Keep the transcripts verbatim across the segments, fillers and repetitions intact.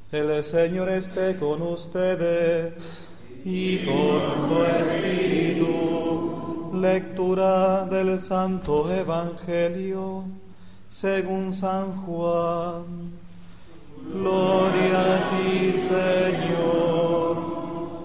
El Señor esté con ustedes y con tu espíritu. Lectura del Santo Evangelio según San Juan. Gloria a ti, Señor.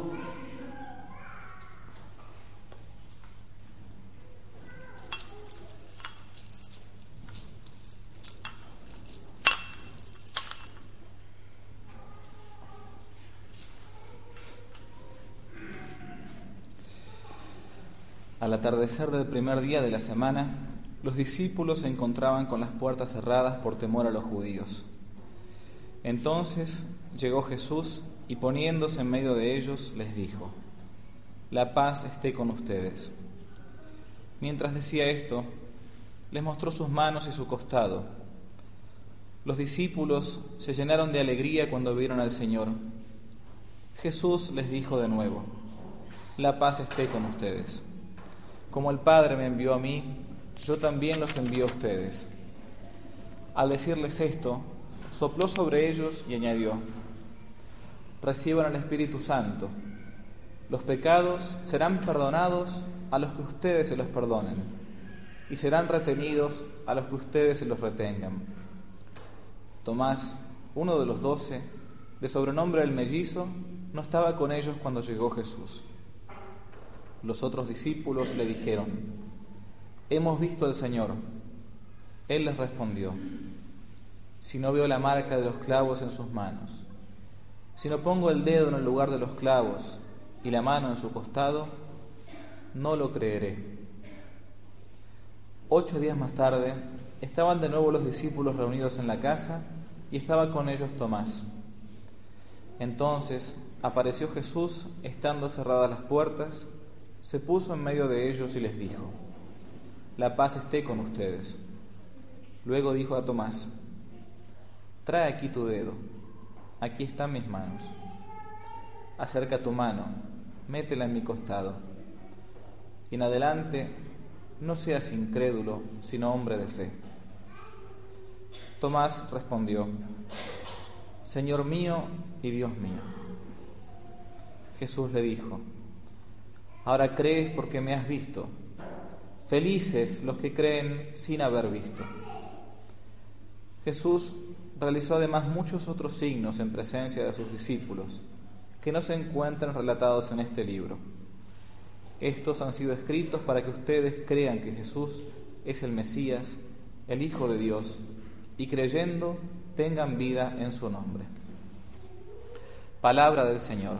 Al atardecer del primer día de la semana, los discípulos se encontraban con las puertas cerradas por temor a los judíos. Entonces llegó Jesús y poniéndose en medio de ellos les dijo: «La paz esté con ustedes». Mientras decía esto, les mostró sus manos y su costado. Los discípulos se llenaron de alegría cuando vieron al Señor. Jesús les dijo de nuevo: «La paz esté con ustedes. Como el Padre me envió a mí, yo también los envío a ustedes». Al decirles esto, sopló sobre ellos y añadió: «Reciban el Espíritu Santo. Los pecados serán perdonados a los que ustedes se los perdonen, y serán retenidos a los que ustedes se los retengan». Tomás, uno de los doce, de sobrenombre el Mellizo, no estaba con ellos cuando llegó Jesús. Los otros discípulos le dijeron: «Hemos visto al Señor». Él les respondió: «Si no veo la marca de los clavos en sus manos, si no pongo el dedo en el lugar de los clavos y la mano en su costado, no lo creeré». Ocho días más tarde, estaban de nuevo los discípulos reunidos en la casa y estaba con ellos Tomás. Entonces apareció Jesús, estando cerradas las puertas, se puso en medio de ellos y les dijo: «La paz esté con ustedes». Luego dijo a Tomás: «Trae aquí tu dedo, aquí están mis manos. Acerca tu mano, métela en mi costado. Y en adelante no seas incrédulo, sino hombre de fe». Tomás respondió: «Señor mío y Dios mío». Jesús le dijo: «Ahora crees porque me has visto. Felices los que creen sin haber visto». Jesús realizó además muchos otros signos en presencia de sus discípulos, que no se encuentran relatados en este libro. Estos han sido escritos para que ustedes crean que Jesús es el Mesías, el Hijo de Dios, y creyendo tengan vida en su nombre. Palabra del Señor.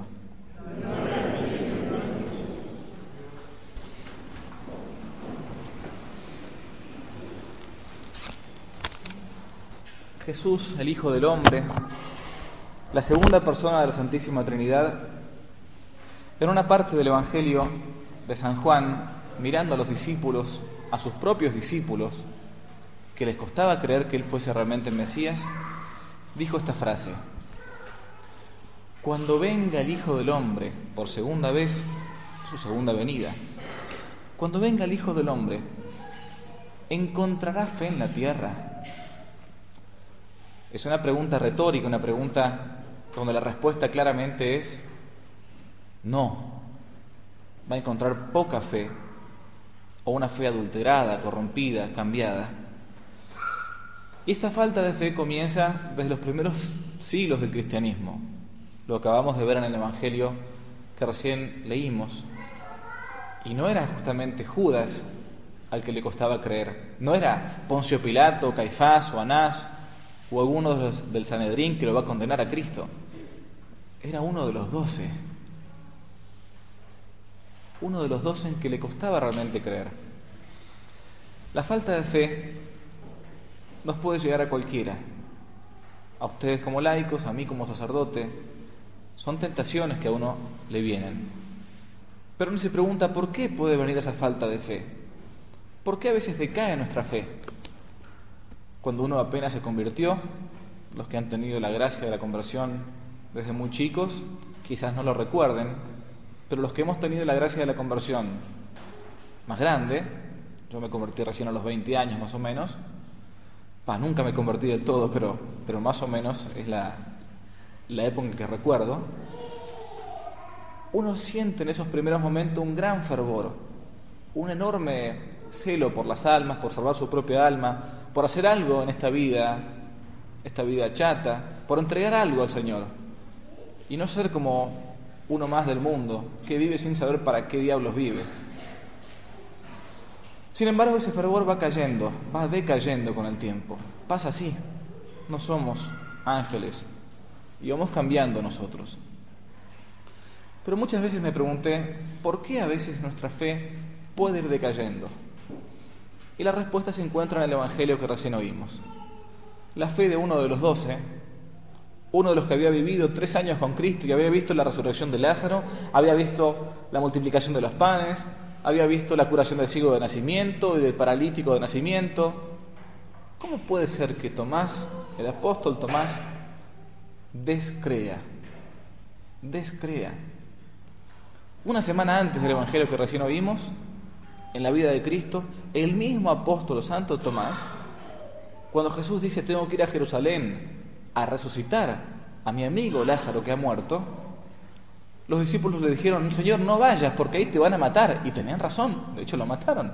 Jesús, el Hijo del Hombre, la segunda persona de la Santísima Trinidad, en una parte del Evangelio de San Juan, mirando a los discípulos, a sus propios discípulos, que les costaba creer que Él fuese realmente el Mesías, dijo esta frase: «Cuando venga el Hijo del Hombre, por segunda vez, su segunda venida, cuando venga el Hijo del Hombre, ¿encontrará fe en la tierra?». Es una pregunta retórica, una pregunta donde la respuesta claramente es no. Va a encontrar poca fe, o una fe adulterada, corrompida, cambiada. Y esta falta de fe comienza desde los primeros siglos del cristianismo. Lo acabamos de ver en el Evangelio que recién leímos. Y no era justamente Judas al que le costaba creer. No era Poncio Pilato, Caifás o Anás o alguno de los del Sanedrín que lo va a condenar a Cristo. Era uno de los doce. Uno de los doce en que le costaba realmente creer. La falta de fe nos puede llegar a cualquiera. A ustedes como laicos, a mí como sacerdote. Son tentaciones que a uno le vienen. Pero uno se pregunta, ¿por qué puede venir esa falta de fe? ¿Por qué a veces decae nuestra fe? Cuando uno apenas se convirtió, los que han tenido la gracia de la conversión desde muy chicos, quizás no lo recuerden, pero los que hemos tenido la gracia de la conversión más grande, yo me convertí recién a los veinte años más o menos, pa, nunca me convertí del todo, pero, pero más o menos es la, la época en que recuerdo, uno siente en esos primeros momentos un gran fervor, un enorme celo por las almas, por salvar su propia alma, por hacer algo en esta vida, esta vida chata, por entregar algo al Señor y no ser como uno más del mundo que vive sin saber para qué diablos vive. Sin embargo, ese fervor va cayendo, va decayendo con el tiempo. Pasa así, no somos ángeles y vamos cambiando nosotros. Pero muchas veces me pregunté, ¿por qué a veces nuestra fe puede ir decayendo? Y la respuesta se encuentra en el Evangelio que recién oímos. La fe de uno de los doce, uno de los que había vivido tres años con Cristo y había visto la resurrección de Lázaro, había visto la multiplicación de los panes, había visto la curación del ciego de nacimiento y del paralítico de nacimiento. ¿Cómo puede ser que Tomás, el apóstol Tomás, descrea? Descrea. Una semana antes del Evangelio que recién oímos, en la vida de Cristo, el mismo apóstol santo Tomás, cuando Jesús dice tengo que ir a Jerusalén a resucitar a mi amigo Lázaro que ha muerto, los discípulos le dijeron, Señor, no vayas porque ahí te van a matar. Y tenían razón, de hecho lo mataron.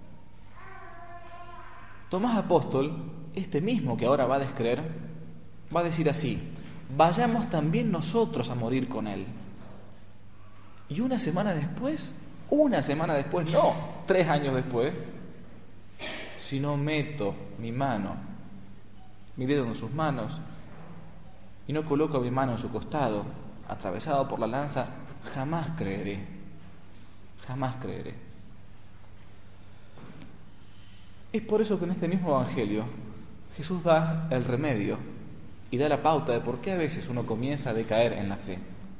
Tomás apóstol, este mismo que ahora va a descreer, va a decir así, vayamos también nosotros a morir con él. Y una semana después, una semana después, no, tres años después, si no meto mi mano, mi dedo en sus manos, y no coloco mi mano en su costado, atravesado por la lanza, jamás creeré, jamás creeré. Es por eso que en este mismo Evangelio Jesús da el remedio y da la pauta de por qué a veces uno comienza a decaer en la fe.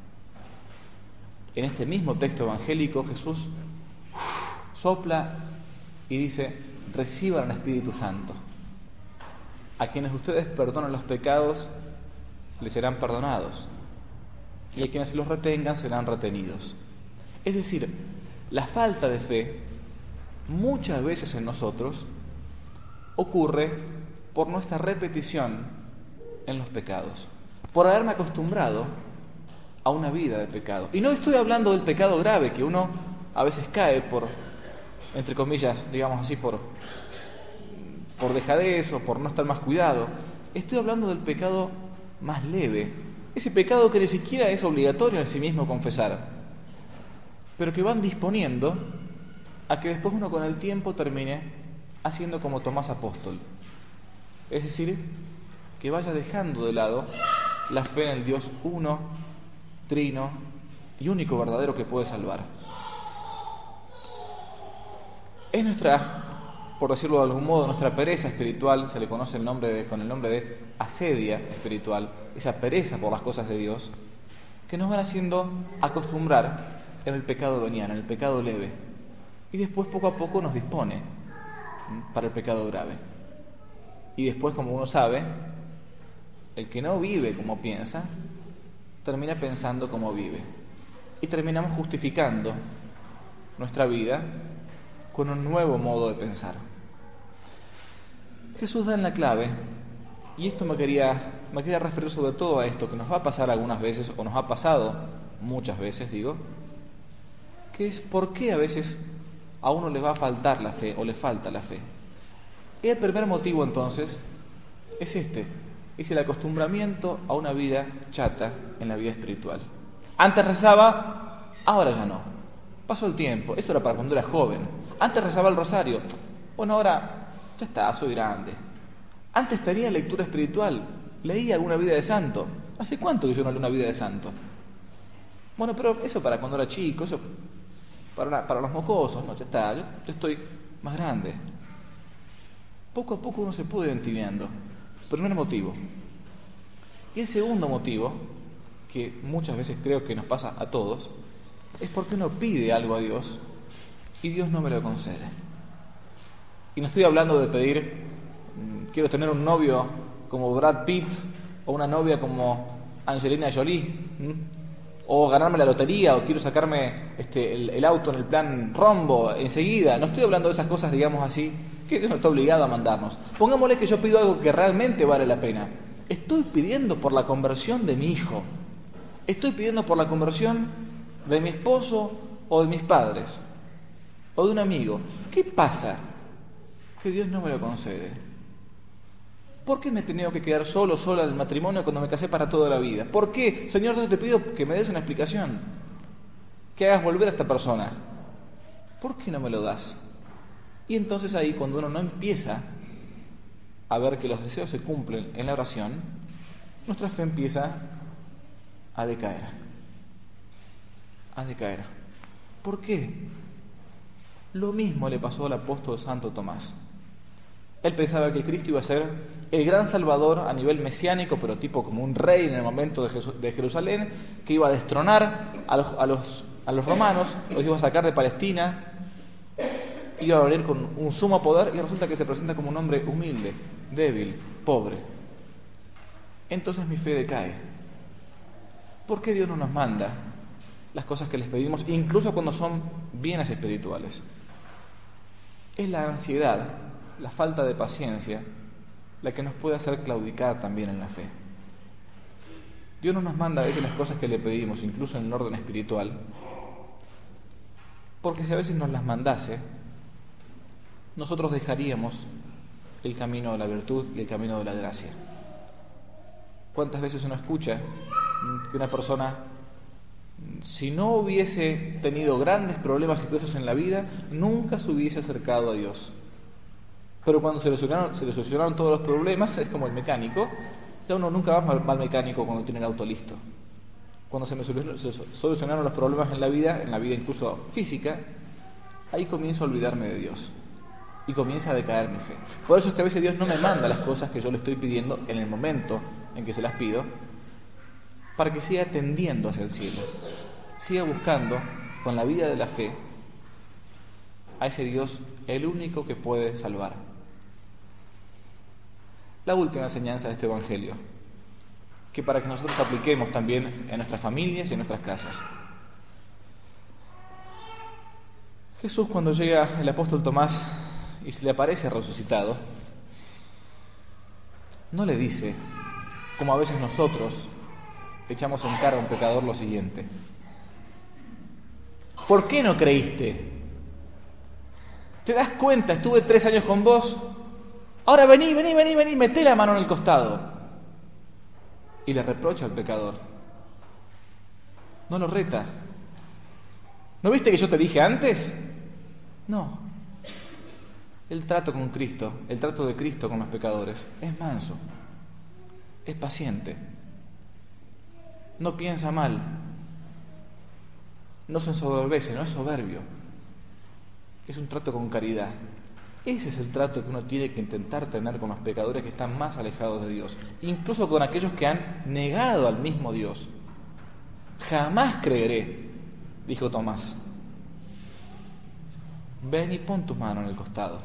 En este mismo texto evangélico Jesús sopla y dice, reciban el Espíritu Santo. A quienes ustedes perdonan los pecados, les serán perdonados. Y a quienes los retengan, serán retenidos. Es decir, la falta de fe, muchas veces en nosotros, ocurre por nuestra repetición en los pecados. Por haberme acostumbrado a una vida de pecado. Y no estoy hablando del pecado grave, que uno a veces cae por, entre comillas, digamos así, por, por dejadez o por no estar más cuidado. Estoy hablando del pecado más leve, ese pecado que ni siquiera es obligatorio en sí mismo confesar, pero que van disponiendo a que después uno con el tiempo termine haciendo como Tomás apóstol. Es decir, que vaya dejando de lado la fe en el Dios uno, trino y único verdadero que puede salvar. Es nuestra, por decirlo de algún modo, nuestra pereza espiritual, se le conoce el nombre de, con el nombre de asedia espiritual, esa pereza por las cosas de Dios, que nos van haciendo acostumbrar en el pecado veniano, en el pecado leve, y después poco a poco nos dispone para el pecado grave. Y después, como uno sabe, el que no vive como piensa, termina pensando como vive. Y terminamos justificando nuestra vida con un nuevo modo de pensar. Jesús da en la clave, y esto me quería, me quería referir sobre todo a esto, que nos va a pasar algunas veces, o nos ha pasado muchas veces, digo, que es por qué a veces a uno le va a faltar la fe, o le falta la fe. Y el primer motivo entonces es este, es el acostumbramiento a una vida chata en la vida espiritual. Antes rezaba, ahora ya no. Pasó el tiempo, esto era para cuando era joven. Antes rezaba el rosario, bueno, ahora ya está, soy grande. Antes tenía lectura espiritual, leía alguna vida de santo. ¿Hace cuánto que yo no leo una vida de santo? Bueno, pero eso para cuando era chico, eso para, para los mocosos, no, ya está, yo, yo estoy más grande. Poco a poco uno se puede ir entibiando. Primer motivo. Y el segundo motivo, que muchas veces creo que nos pasa a todos, es porque uno pide algo a Dios y Dios no me lo concede. Y no estoy hablando de pedir, quiero tener un novio como Brad Pitt o una novia como Angelina Jolie, ¿m? o ganarme la lotería, o quiero sacarme este, el, el auto en el plan Rombo enseguida. No estoy hablando de esas cosas, digamos así, que Dios no está obligado a mandarnos. Pongámosle que yo pido algo que realmente vale la pena. Estoy pidiendo por la conversión de mi hijo. Estoy pidiendo por la conversión de mi esposo o de mis padres o de un amigo. ¿Qué pasa? Que Dios no me lo concede. ¿Por qué me he tenido que quedar solo, sola en el matrimonio cuando me casé para toda la vida? ¿Por qué? Señor, Dios, te pido que me des una explicación. Que hagas volver a esta persona. ¿Por qué no me lo das? Y entonces ahí, cuando uno no empieza a ver que los deseos se cumplen en la oración, nuestra fe empieza a decaer. A decaer. ¿Por qué? Lo mismo le pasó al apóstol Santo Tomás. Él pensaba que Cristo iba a ser el gran Salvador a nivel mesiánico, pero tipo como un rey en el momento de, Jesús, de Jerusalén, que iba a destronar a los, a, los, a los romanos, los iba a sacar de Palestina, iba a venir con un sumo poder, y resulta que se presenta como un hombre humilde, débil, pobre. Entonces mi fe decae. ¿Por qué Dios no nos manda las cosas que les pedimos, incluso cuando son bienes espirituales? Es la ansiedad, la falta de paciencia, la que nos puede hacer claudicar también en la fe. Dios no nos manda a veces las cosas que le pedimos, incluso en el orden espiritual, porque si a veces nos las mandase, nosotros dejaríamos el camino de la virtud y el camino de la gracia. ¿Cuántas veces uno escucha que una persona, si no hubiese tenido grandes problemas y cosas en la vida, nunca se hubiese acercado a Dios? Pero cuando se le solucionaron, se le solucionaron todos los problemas, es como el mecánico, ya uno nunca va mal, mal mecánico cuando tiene el auto listo. Cuando se me solucionaron los problemas en la vida, en la vida incluso física, ahí comienzo a olvidarme de Dios y comienza a decaer mi fe. Por eso es que a veces Dios no me manda las cosas que yo le estoy pidiendo en el momento en que se las pido, para que siga tendiendo hacia el cielo, siga buscando con la vida de la fe a ese Dios, el único que puede salvar. La última enseñanza de este Evangelio, que para que nosotros apliquemos también en nuestras familias y en nuestras casas. Jesús, cuando llega el apóstol Tomás y se le aparece resucitado, no le dice, como a veces nosotros echamos en cara a un pecador, lo siguiente: ¿por qué no creíste? ¿Te das cuenta? Estuve tres años con vos. Ahora vení, vení, vení, vení, meté la mano en el costado. Y le reprocha al pecador. No lo reta. ¿No viste que yo te dije antes? No. El trato con Cristo, el trato de Cristo con los pecadores, es manso, es paciente, no piensa mal, no se ensoberbece, no es soberbio. Es un trato con caridad. Ese es el trato que uno tiene que intentar tener con los pecadores que están más alejados de Dios, incluso con aquellos que han negado al mismo Dios. Jamás creeré, dijo Tomás. Ven y pon tu mano en el costado.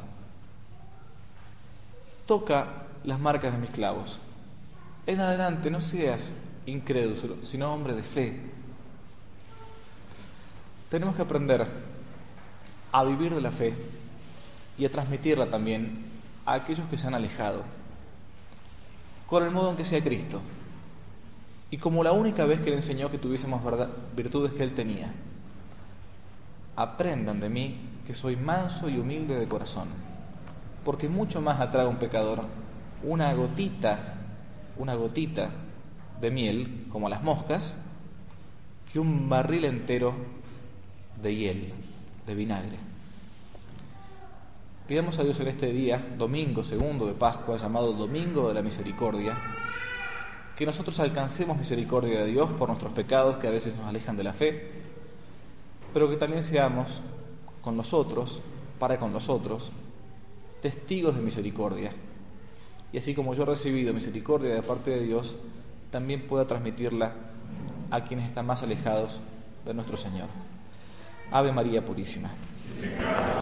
Toca las marcas de mis clavos. En adelante no seas incrédulo, sino hombre de fe. Tenemos que aprender a vivir de la fe y a transmitirla también a aquellos que se han alejado, con el modo en que sea Cristo, y como la única vez que le enseñó que tuviésemos verdad, virtudes que Él tenía. Aprendan de mí que soy manso y humilde de corazón, porque mucho más atrae a un pecador una gotita, una gotita de miel, como las moscas, que un barril entero de hiel, de vinagre. Pidamos a Dios en este día, domingo segundo de Pascua, llamado Domingo de la Misericordia, que nosotros alcancemos misericordia de Dios por nuestros pecados que a veces nos alejan de la fe, pero que también seamos con los otros, para con los otros, testigos de misericordia. Y así como yo he recibido misericordia de parte de Dios, también pueda transmitirla a quienes están más alejados de nuestro Señor. Ave María Purísima.